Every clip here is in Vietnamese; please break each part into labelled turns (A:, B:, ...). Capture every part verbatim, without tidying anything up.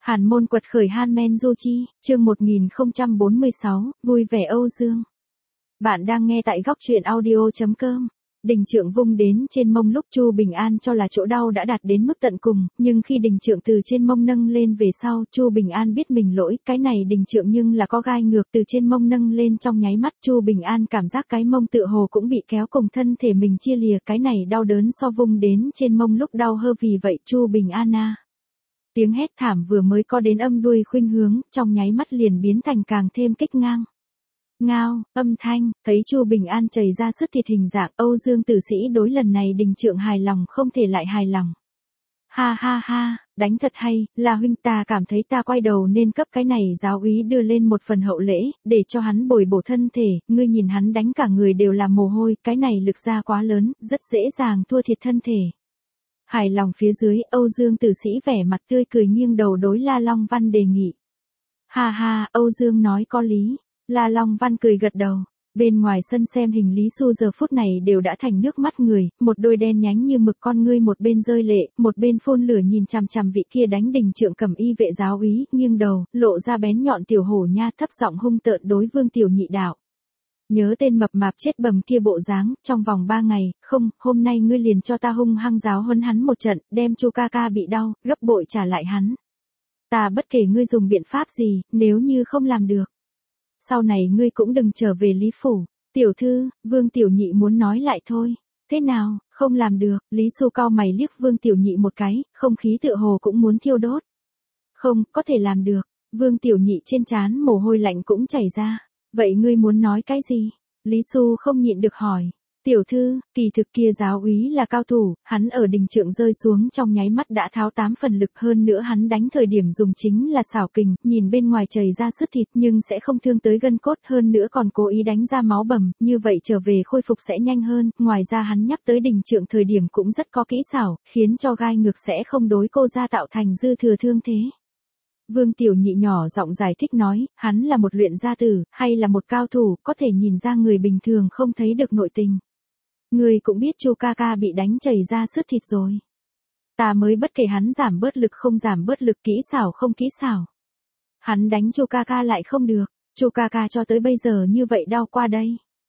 A: Hàn môn quật khởi Hanmen Du Chi, chương một nghìn không trăm bốn mươi sáu, vui vẻ Âu Dương. Bạn đang nghe tại góc truyện audio chấm com. Đình Trượng vung đến trên mông lúc Chu Bình An cho là chỗ đau đã đạt đến mức tận cùng, nhưng khi Đình Trượng từ trên mông nâng lên về sau, Chu Bình An biết mình lỗi, cái này Đình Trượng nhưng là có gai ngược từ trên mông nâng lên trong nháy mắt, Chu Bình An cảm giác cái mông tựa hồ cũng bị kéo cùng thân thể mình chia lìa, cái này đau đớn so vung đến trên mông lúc đau hơn, vì vậy Chu Bình An a. Tiếng hét thảm vừa mới có đến âm đuôi khuynh hướng, trong nháy mắt liền biến thành càng thêm kích ngang. Ngao, âm thanh, thấy Chu Bình An chảy ra sứt thịt hình dạng, Âu Dương Tử Sĩ đối lần này Đình Trượng hài lòng không thể lại hài lòng. Ha ha ha, đánh thật hay, là huynh, ta cảm thấy ta quay đầu nên cấp cái này giáo úy đưa lên một phần hậu lễ, để cho hắn bồi bổ thân thể, ngươi nhìn hắn đánh cả người đều là mồ hôi, cái này lực ra quá lớn, rất dễ dàng thua thiệt thân thể. Hài lòng phía dưới, Âu Dương Tử Sĩ vẻ mặt tươi cười nghiêng đầu đối La Long Văn đề nghị. Ha ha, Âu Dương nói có lý. La Long Văn cười gật đầu. Bên ngoài sân xem hình Lý Xu giờ phút này đều đã thành nước mắt người, một đôi đen nhánh như mực con ngươi một bên rơi lệ, một bên phun lửa nhìn chằm chằm vị kia đánh Đình Trượng cẩm y vệ giáo úy, nghiêng đầu, lộ ra bén nhọn tiểu hổ nha, thấp giọng hung tợn đối Vương Tiểu Nhị đạo. Nhớ tên mập mạp chết bầm kia bộ dáng, trong vòng ba ngày, không, hôm nay ngươi liền cho ta hung hăng giáo huấn hắn một trận, đem Chu ca ca bị đau, gấp bội trả lại hắn. Ta bất kể ngươi dùng biện pháp gì, nếu như không làm được, sau này ngươi cũng đừng trở về Lý Phủ. Tiểu thư, Vương Tiểu Nhị muốn nói lại thôi. Thế nào, không làm được, Lý Xu cau mày liếc Vương Tiểu Nhị một cái, không khí tựa hồ cũng muốn thiêu đốt. Không, có thể làm được, Vương Tiểu Nhị trên trán mồ hôi lạnh cũng chảy ra. Vậy ngươi muốn nói cái gì? Lý Xu không nhịn được hỏi. Tiểu thư, kỳ thực kia giáo úy là cao thủ, hắn ở Đình Trượng rơi xuống trong nháy mắt đã tháo tám phần lực, hơn nữa hắn đánh thời điểm dùng chính là xảo kình, nhìn bên ngoài chảy ra sứt thịt nhưng sẽ không thương tới gân cốt, hơn nữa còn cố ý đánh ra máu bầm, như vậy trở về khôi phục sẽ nhanh hơn, ngoài ra hắn nhắc tới Đình Trượng thời điểm cũng rất có kỹ xảo, khiến cho gai ngược sẽ không đối cô ra tạo thành dư thừa thương thế. Vương Tiểu Nhị nhỏ giọng giải thích nói, hắn là một luyện gia tử, hay là một cao thủ, có thể nhìn ra người bình thường không thấy được nội tình. Ngươi cũng biết Chu ca ca bị đánh chảy ra sứt thịt rồi. Ta mới bất kể hắn giảm bớt lực không giảm bớt lực, kỹ xảo không kỹ xảo. Hắn đánh Chu ca ca lại không được, Chu ca ca cho tới bây giờ như vậy đau qua đây.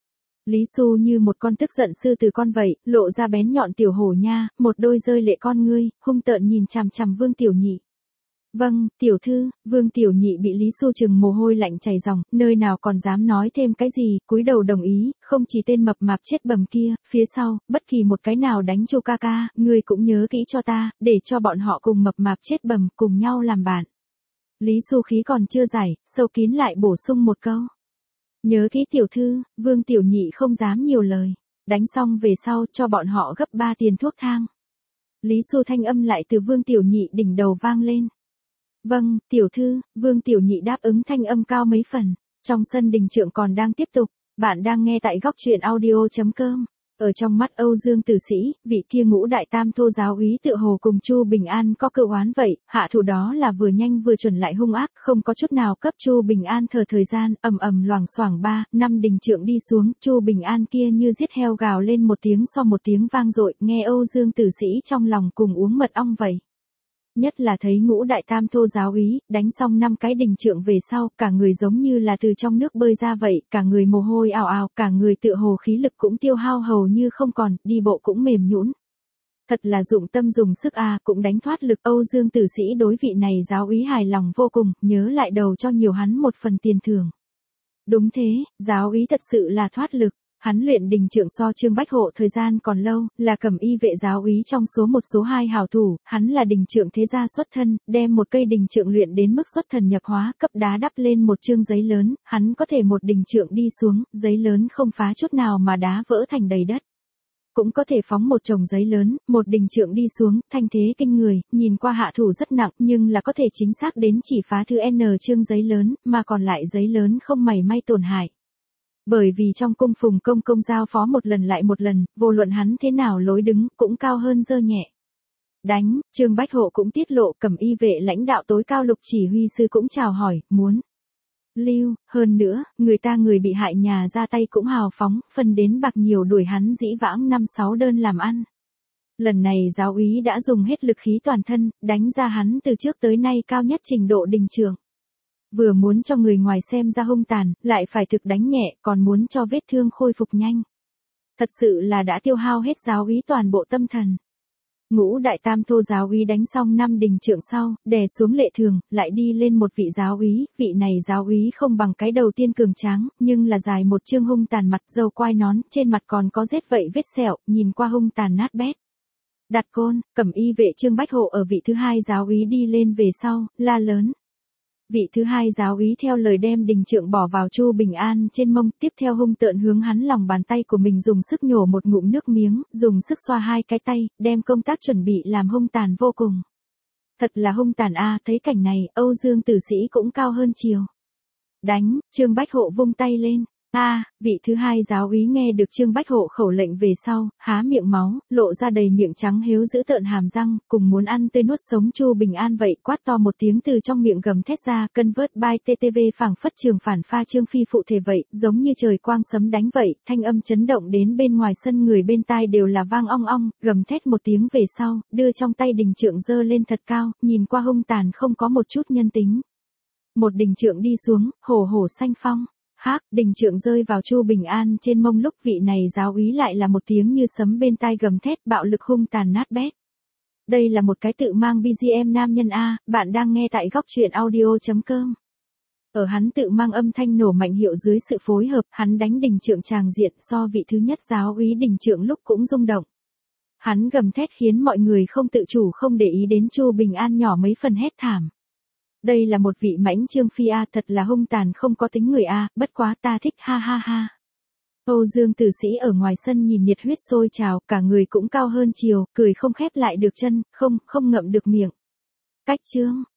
A: Lý Xu như một con tức giận sư tử con vậy, lộ ra bén nhọn tiểu hổ nha, một đôi rơi lệ con ngươi, hung tợn nhìn chằm chằm Vương Tiểu Nhị. Vâng, tiểu thư, Vương Tiểu Nhị bị Lý Xu chừng mồ hôi lạnh chảy ròng, nơi nào còn dám nói thêm cái gì, cúi đầu đồng ý, không chỉ tên mập mạp chết bầm kia, phía sau, bất kỳ một cái nào đánh Chu ca ca, ngươi cũng nhớ kỹ cho ta, để cho bọn họ cùng mập mạp chết bầm cùng nhau làm bạn. Lý Xu khí còn chưa giải, sâu kín lại bổ sung một câu. Nhớ kỹ tiểu thư, Vương Tiểu Nhị không dám nhiều lời, đánh xong về sau cho bọn họ gấp ba tiền thuốc thang. Lý Xu thanh âm lại từ Vương Tiểu Nhị đỉnh đầu vang lên. Vâng, tiểu thư, Vương Tiểu Nhị đáp ứng thanh âm cao mấy phần. Trong sân Đình Trượng còn đang tiếp tục, bạn đang nghe tại góc truyện audio chấm com. Ở trong mắt Âu Dương Tử Sĩ, vị kia ngũ đại tam thô giáo úy tựa hồ cùng Chu Bình An có cựu oán vậy, hạ thủ đó là vừa nhanh vừa chuẩn lại hung ác, không có chút nào cấp Chu Bình An thở thời gian, ầm ầm loảng xoảng ba, năm Đình Trượng đi xuống, Chu Bình An kia như giết heo gào lên một tiếng so một tiếng vang dội, nghe Âu Dương Tử Sĩ trong lòng cùng uống mật ong vậy. Nhất là thấy ngũ đại tam thô giáo úy, đánh xong năm cái Đình Trượng về sau, cả người giống như là từ trong nước bơi ra vậy, cả người mồ hôi ào ào, cả người tựa hồ khí lực cũng tiêu hao hầu như không còn, đi bộ cũng mềm nhũn. Thật là dụng tâm dùng sức a, à, cũng đánh thoát lực. Âu Dương Tử Sĩ đối vị này giáo úy hài lòng vô cùng, nhớ lại đầu cho nhiều hắn một phần tiền thưởng. Đúng thế, giáo úy thật sự là thoát lực. Hắn luyện Đình Trượng so Trương Bách Hộ thời gian còn lâu, là cẩm y vệ giáo úy trong số một số hai hảo thủ, hắn là Đình Trượng thế gia xuất thân, đem một cây Đình Trượng luyện đến mức xuất thần nhập hóa, cấp đá đắp lên một chương giấy lớn, hắn có thể một Đình Trượng đi xuống, giấy lớn không phá chút nào mà đá vỡ thành đầy đất. Cũng có thể phóng một chồng giấy lớn, một Đình Trượng đi xuống, thanh thế kinh người, nhìn qua hạ thủ rất nặng, nhưng là có thể chính xác đến chỉ phá thứ N chương giấy lớn, mà còn lại giấy lớn không mảy may tổn hại. Bởi vì trong cung Phùng Công Công giao phó một lần lại một lần, vô luận hắn thế nào lối đứng, cũng cao hơn dơ nhẹ. Đánh, Trương Bách Hộ cũng tiết lộ, cẩm y vệ lãnh đạo tối cao Lục Chỉ Huy sư cũng chào hỏi, muốn lưu, hơn nữa, người ta người bị hại nhà ra tay cũng hào phóng, phân đến bạc nhiều đuổi hắn dĩ vãng năm sáu đơn làm ăn. Lần này giáo úy đã dùng hết lực khí toàn thân, đánh ra hắn từ trước tới nay cao nhất trình độ đình trượng. Vừa muốn cho người ngoài xem ra hung tàn, lại phải thực đánh nhẹ, còn muốn cho vết thương khôi phục nhanh. Thật sự là đã tiêu hao hết giáo úy toàn bộ tâm thần. Ngũ đại tam thô giáo úy đánh xong năm đình trượng sau, đè xuống Lệ Thường, lại đi lên một vị giáo úy, vị này giáo úy không bằng cái đầu tiên cường tráng, nhưng là dài một chương hung tàn mặt, râu quai nón, trên mặt còn có rết vậy vết sẹo, nhìn qua hung tàn nát bét. Đặt côn, cẩm y vệ Trương Bách Hộ ở vị thứ hai giáo úy đi lên về sau, la lớn. Vị thứ hai giáo úy theo lời đem đình trượng bỏ vào Chu Bình An trên mông, tiếp theo hung tợn hướng hắn lòng bàn tay của mình dùng sức nhổ một ngụm nước miếng, dùng sức xoa hai cái tay, đem công tác chuẩn bị làm hung tàn vô cùng. Thật là hung tàn a, thấy cảnh này, Âu Dương Tử Sĩ cũng cao hơn chiều. Đánh, Trương Bách Hộ vung tay lên. A, vị thứ hai giáo úy nghe được Trương Bách Hộ khẩu lệnh về sau, há miệng máu, lộ ra đầy miệng trắng hếu giữ tợn hàm răng, cùng muốn ăn tươi nuốt sống Chu Bình An vậy, quát to một tiếng từ trong miệng gầm thét ra, cân vớt by tê tê vê phảng phất trường phản pha Trương Phi phụ thể vậy, giống như trời quang sấm đánh vậy, thanh âm chấn động đến bên ngoài sân người bên tai đều là vang ong ong, gầm thét một tiếng về sau, đưa trong tay đình trượng giơ lên thật cao, nhìn qua hung tàn không có một chút nhân tính. Một đình trượng đi xuống, hổ hổ xanh phong. Hác, đình trượng rơi vào Chu Bình An trên mông lúc vị này giáo úy lại là một tiếng như sấm bên tai gầm thét bạo lực hung tàn nát bét. Đây là một cái tự mang bê giê em nam nhân A, bạn đang nghe tại góc truyện audio.com. Ở hắn tự mang âm thanh nổ mạnh hiệu dưới sự phối hợp, hắn đánh đình trượng tràng diện so vị thứ nhất giáo úy đình trượng lúc cũng rung động. Hắn gầm thét khiến mọi người không tự chủ không để ý đến Chu Bình An nhỏ mấy phần hét thảm. Đây là một vị mãnh Trương Phi A, thật là hung tàn không có tính người A, bất quá ta thích ha ha ha. Âu Dương Tử Sĩ ở ngoài sân nhìn nhiệt huyết sôi trào, cả người cũng cao hơn chiều, cười không khép lại được chân, không, không ngậm được miệng. Cách chương,